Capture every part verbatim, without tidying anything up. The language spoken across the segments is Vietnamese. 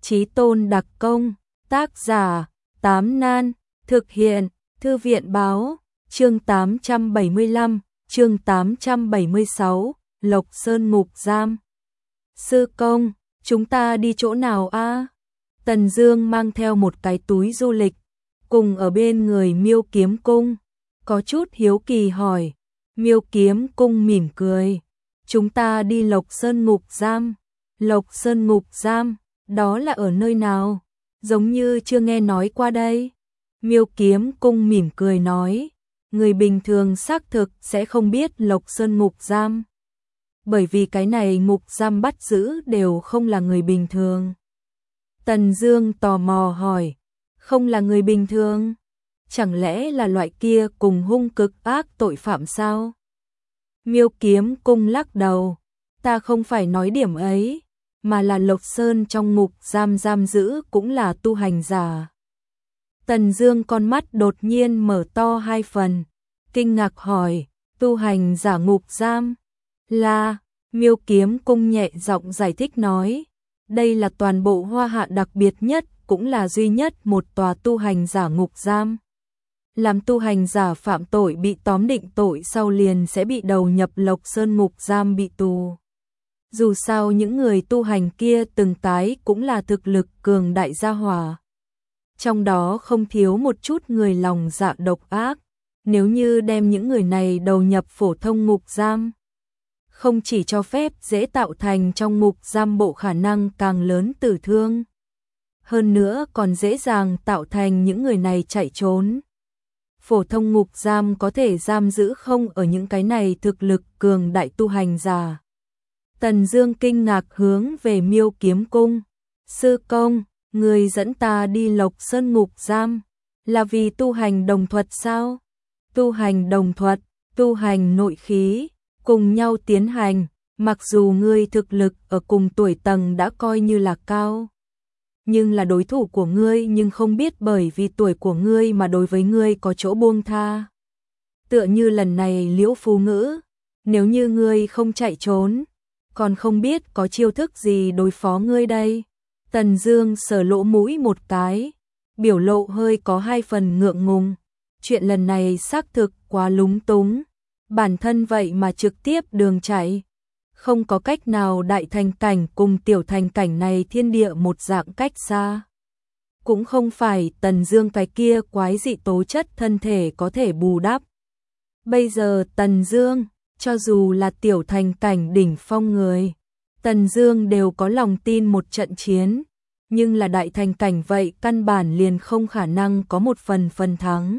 Chí Tôn đặc công, tác giả, Tám Nan, thực hiện, Thư viện báo, chương tám trăm bảy mươi lăm, chương tám trăm bảy mươi sáu, Lộc Sơn ngục giam. Sư công, chúng ta đi chỗ nào a? Tần Dương mang theo một cái túi du lịch, cùng ở bên người Miêu Kiếm Cung, có chút hiếu kỳ hỏi. Miêu Kiếm Cung mỉm cười, chúng ta đi Lộc Sơn ngục giam. Lộc Sơn ngục giam, đó là ở nơi nào? Giống như chưa nghe nói qua đây. Miêu Kiếm Cung mỉm cười nói, người bình thường xác thực sẽ không biết Lộc Sơn ngục giam. Bởi vì cái này ngục giam bắt giữ đều không là người bình thường. Tần Dương tò mò hỏi, không là người bình thường? Chẳng lẽ là loại kia cùng hung cực ác tội phạm sao? Miêu Kiếm Cung lắc đầu, ta không phải nói điểm ấy, mà là Lộc Sơn trong ngục giam giam giữ cũng là tu hành giả. Tần Dương con mắt đột nhiên mở to hai phần, kinh ngạc hỏi, tu hành giả ngục giam? Là, Miêu Kiếm Cung nhẹ giọng giải thích nói, đây là toàn bộ Hoa Hạ đặc biệt nhất, cũng là duy nhất một tòa tu hành giả ngục giam. Làm tu hành giả phạm tội bị tóm định tội sau liền sẽ bị đầu nhập Lộc Sơn ngục giam bị tù. Dù sao những người tu hành kia từng cái cũng là thực lực cường đại gia hỏa. Trong đó không thiếu một chút người lòng dạ độc ác. Nếu như đem những người này đầu nhập phổ thông ngục giam, không chỉ cho phép dễ tạo thành trong ngục giam bộ khả năng càng lớn tử thương, hơn nữa còn dễ dàng tạo thành những người này chạy trốn. Phổ thông ngục giam có thể giam giữ không ở những cái này thực lực cường đại tu hành giả. Tần Dương kinh ngạc hướng về Miêu Kiếm Cung, sư công, người dẫn ta đi Lộc Sơn ngục giam, là vì tu hành đồng thuật sao? Tu hành đồng thuật, tu hành nội khí, cùng nhau tiến hành, mặc dù ngươi thực lực ở cùng tuổi tầng đã coi như là cao, nhưng là đối thủ của ngươi nhưng không biết bởi vì tuổi của ngươi mà đối với ngươi có chỗ buông tha. Tựa như lần này Liễu Phú Ngữ, nếu như ngươi không chạy trốn, còn không biết có chiêu thức gì đối phó ngươi đây. Tần Dương sờ lỗ mũi một cái, biểu lộ hơi có hai phần ngượng ngùng. Chuyện lần này xác thực quá lúng túng, bản thân vậy mà trực tiếp đường chạy, không có cách nào đại thành cảnh cùng tiểu thành cảnh này thiên địa một dạng cách xa. Cũng không phải Tần Dương cái kia quái dị tố chất thân thể có thể bù đắp. Bây giờ Tần Dương, cho dù là tiểu thành cảnh đỉnh phong người, Tần Dương đều có lòng tin một trận chiến, nhưng là đại thành cảnh vậy căn bản liền không khả năng có một phần phần thắng.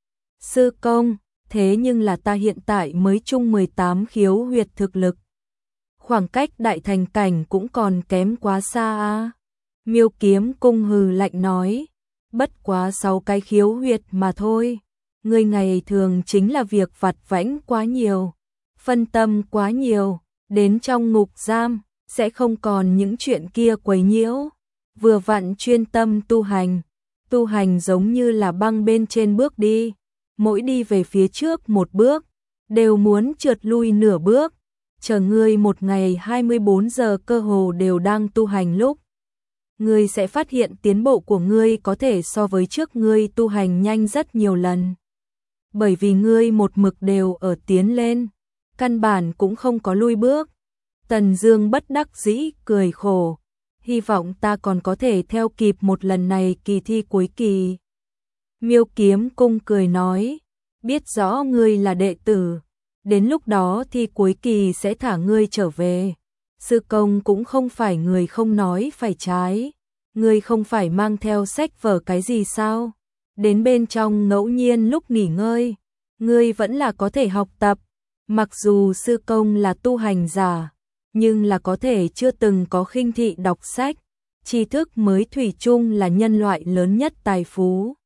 Sư công, thế nhưng là ta hiện tại mới chung mười tám khiếu huyệt thực lực. Khoảng cách đại thành cảnh cũng còn kém quá xa a. Miêu Kiếm Cung hừ lạnh nói, bất quá sáu cái khiếu huyệt mà thôi. Ngươi ngày thường chính là việc vặt vãnh quá nhiều, phân tâm quá nhiều, đến trong ngục giam sẽ không còn những chuyện kia quấy nhiễu, vừa vặn chuyên tâm tu hành. Tu hành giống như là băng bên trên bước đi, mỗi đi về phía trước một bước, đều muốn trượt lui nửa bước. Chờ ngươi một ngày hai mươi bốn giờ cơ hồ đều đang tu hành lúc, ngươi sẽ phát hiện tiến bộ của ngươi có thể so với trước ngươi tu hành nhanh rất nhiều lần. Bởi vì ngươi một mực đều ở tiến lên, căn bản cũng không có lui bước. Tần Dương bất đắc dĩ cười khổ, hy vọng ta còn có thể theo kịp một lần này kỳ thi cuối kỳ. Miêu Kiếm Cung cười nói, biết rõ ngươi là đệ tử, đến lúc đó thi cuối kỳ sẽ thả ngươi trở về. Sư công cũng không phải người không nói phải trái, ngươi không phải mang theo sách vở cái gì sao? Đến bên trong ngẫu nhiên lúc nghỉ ngơi, ngươi vẫn là có thể học tập. Mặc dù sư công là tu hành giả, nhưng là có thể chưa từng có khinh thị đọc sách, tri thức mới thủy chung là nhân loại lớn nhất tài phú.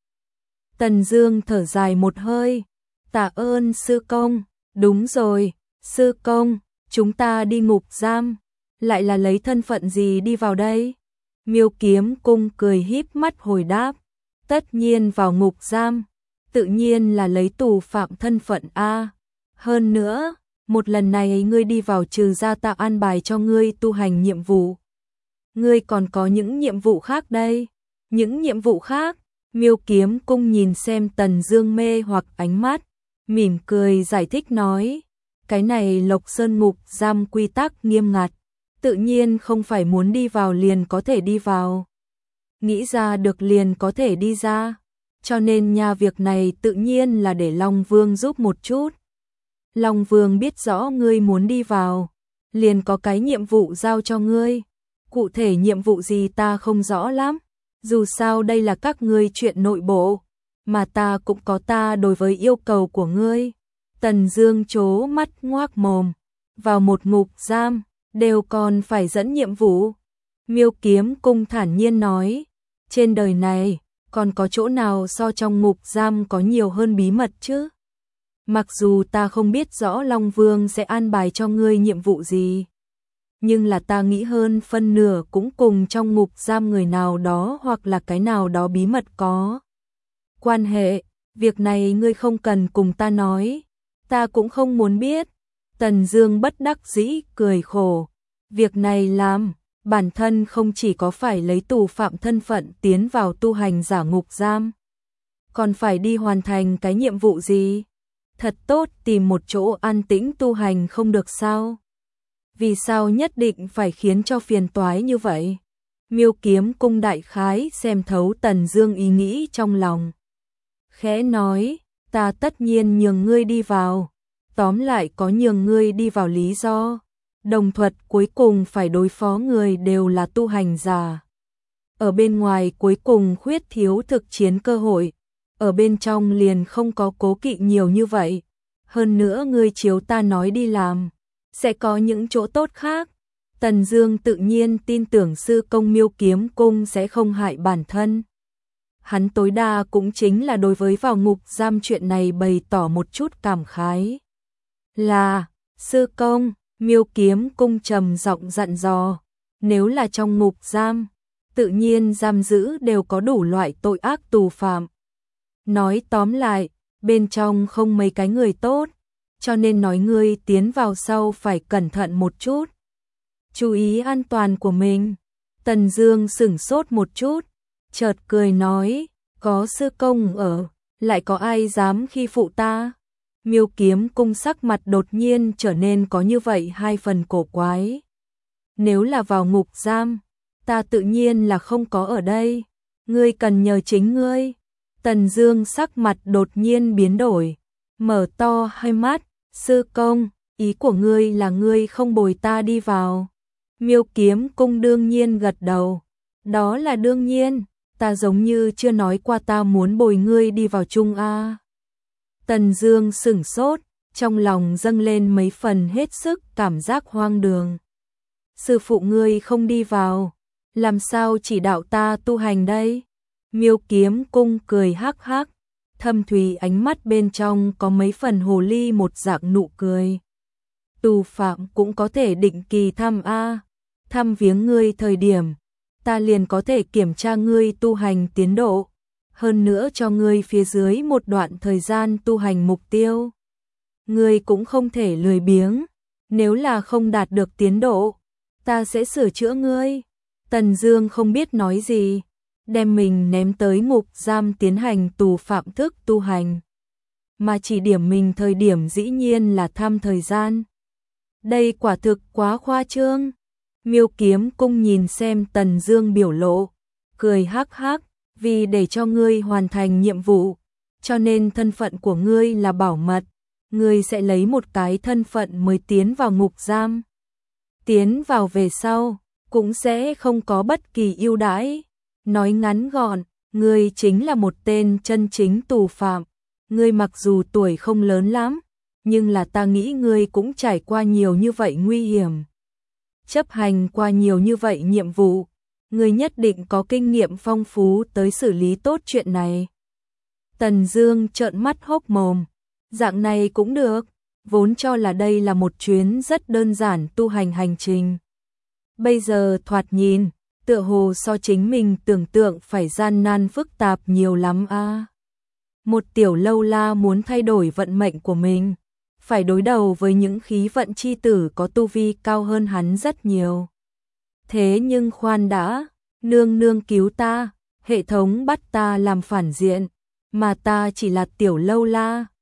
Tần Dương thở dài một hơi, tạ ơn sư công. Đúng rồi, sư công, chúng ta đi ngục giam, lại là lấy thân phận gì đi vào đây? Miêu Kiếm Cung cười híp mắt hồi đáp, tất nhiên vào ngục giam, tự nhiên là lấy tù phạm thân phận a. Hơn nữa, một lần này ngươi đi vào trừ ra ta an bài cho ngươi tu hành nhiệm vụ. ngươi còn có những nhiệm vụ khác đây. Những nhiệm vụ khác? Miêu Kiếm Cung nhìn xem Tần Dương mê hoặc ánh mắt, mỉm cười giải thích nói, cái này Lộc Sơn ngục giam quy tắc nghiêm ngặt, tự nhiên không phải muốn đi vào liền có thể đi vào, nghĩ ra được liền có thể đi ra, cho nên nha việc này tự nhiên là để Long Vương giúp một chút. Long Vương biết rõ ngươi muốn đi vào, liền có cái nhiệm vụ giao cho ngươi. Cụ thể nhiệm vụ gì ta không rõ lắm, dù sao đây là các ngươi chuyện nội bộ, mà ta cũng có ta đối với yêu cầu của ngươi. Tần Dương trố mắt ngoác mồm, vào một ngục giam, đều còn phải dẫn nhiệm vụ. Miêu Kiếm Cung thản nhiên nói, trên đời này, còn có chỗ nào so trong ngục giam có nhiều hơn bí mật chứ? Mặc dù ta không biết rõ Long Vương sẽ an bài cho ngươi nhiệm vụ gì, nhưng là ta nghĩ hơn phân nửa cũng cùng trong ngục giam người nào đó hoặc là cái nào đó bí mật có quan hệ, việc này ngươi không cần cùng ta nói, ta cũng không muốn biết. Tần Dương bất đắc dĩ cười khổ, việc này làm, bản thân không chỉ có phải lấy tù phạm thân phận tiến vào tu hành giả ngục giam, còn phải đi hoàn thành cái nhiệm vụ gì? Thật tốt tìm một chỗ an tĩnh tu hành không được sao? Vì sao nhất định phải khiến cho phiền toái như vậy? Miêu Kiếm Cung đại khái xem thấu Tần Dương ý nghĩ trong lòng, khẽ nói, ta tất nhiên nhường ngươi đi vào, tóm lại có nhường ngươi đi vào lý do. Đồng thuật cuối cùng phải đối phó người đều là tu hành giả. Ở bên ngoài cuối cùng khuyết thiếu thực chiến cơ hội, ở bên trong liền không có cố kỵ nhiều như vậy. Hơn nữa ngươi chiếu ta nói đi làm, sẽ có những chỗ tốt khác. Tần Dương tự nhiên tin tưởng sư công Miêu Kiếm Cung sẽ không hại bản thân. Hắn tối đa cũng chính là đối với vào ngục giam chuyện này bày tỏ một chút cảm khái. Là, sư công, Miêu Kiếm Cung trầm giọng dặn dò, nếu là trong ngục giam, tự nhiên giam giữ đều có đủ loại tội ác tù phạm. Nói tóm lại, bên trong không mấy cái người tốt, cho nên nói ngươi tiến vào sau phải cẩn thận một chút. Chú ý an toàn của mình. Tần Dương sững sốt một chút, chợt cười nói, có sư công ở, lại có ai dám khi phụ ta? Miêu Kiếm Cung sắc mặt đột nhiên trở nên có như vậy hai phần cổ quái. Nếu là vào ngục giam, ta tự nhiên là không có ở đây, ngươi cần nhờ chính ngươi. Tần Dương sắc mặt đột nhiên biến đổi, mở to hai mắt, sư công, ý của ngươi là ngươi không bồi ta đi vào? Miêu Kiếm Cung đương nhiên gật đầu, đó là đương nhiên, ta giống như chưa nói qua ta muốn bồi ngươi đi vào chung a. Tần Dương sững sốt, trong lòng dâng lên mấy phần hết sức cảm giác hoang đường. Sư phụ ngươi không đi vào, làm sao chỉ đạo ta tu hành đây? Miêu Kiếm Cung cười hắc hắc, thâm thúy ánh mắt bên trong có mấy phần hồ ly một dạng nụ cười. Tù phạm cũng có thể định kỳ thăm a, thăm viếng ngươi thời điểm, ta liền có thể kiểm tra ngươi tu hành tiến độ, hơn nữa cho ngươi phía dưới một đoạn thời gian tu hành mục tiêu. Ngươi cũng không thể lười biếng, nếu là không đạt được tiến độ, ta sẽ sửa chữa ngươi. Tần Dương không biết nói gì, đem mình ném tới ngục giam tiến hành tù phạm thức tu hành. Mà chỉ điểm mình thời điểm dĩ nhiên là thăm thời gian. Đây quả thực quá khoa trương. Miêu Kiếm Cung nhìn xem Tần Dương biểu lộ, cười hắc hắc, vì để cho ngươi hoàn thành nhiệm vụ, cho nên thân phận của ngươi là bảo mật, ngươi sẽ lấy một cái thân phận mới tiến vào ngục giam. Tiến vào về sau, cũng sẽ không có bất kỳ ưu đãi. Nói ngắn gọn, ngươi chính là một tên chân chính tù phạm. Ngươi mặc dù tuổi không lớn lắm, nhưng là ta nghĩ ngươi cũng trải qua nhiều như vậy nguy hiểm, chấp hành qua nhiều như vậy nhiệm vụ, ngươi nhất định có kinh nghiệm phong phú tới xử lý tốt chuyện này. Tần Dương trợn mắt hốc mồm, dạng này cũng được, vốn cho là đây là một chuyến rất đơn giản tu hành hành trình. Bây giờ thoạt nhìn, tựa hồ so chính mình tưởng tượng phải gian nan phức tạp nhiều lắm a. À. Một tiểu lâu la muốn thay đổi vận mệnh của mình, phải đối đầu với những khí vận chi tử có tu vi cao hơn hắn rất nhiều. Thế nhưng khoan đã, nương nương cứu ta, hệ thống bắt ta làm phản diện, mà ta chỉ là tiểu lâu la.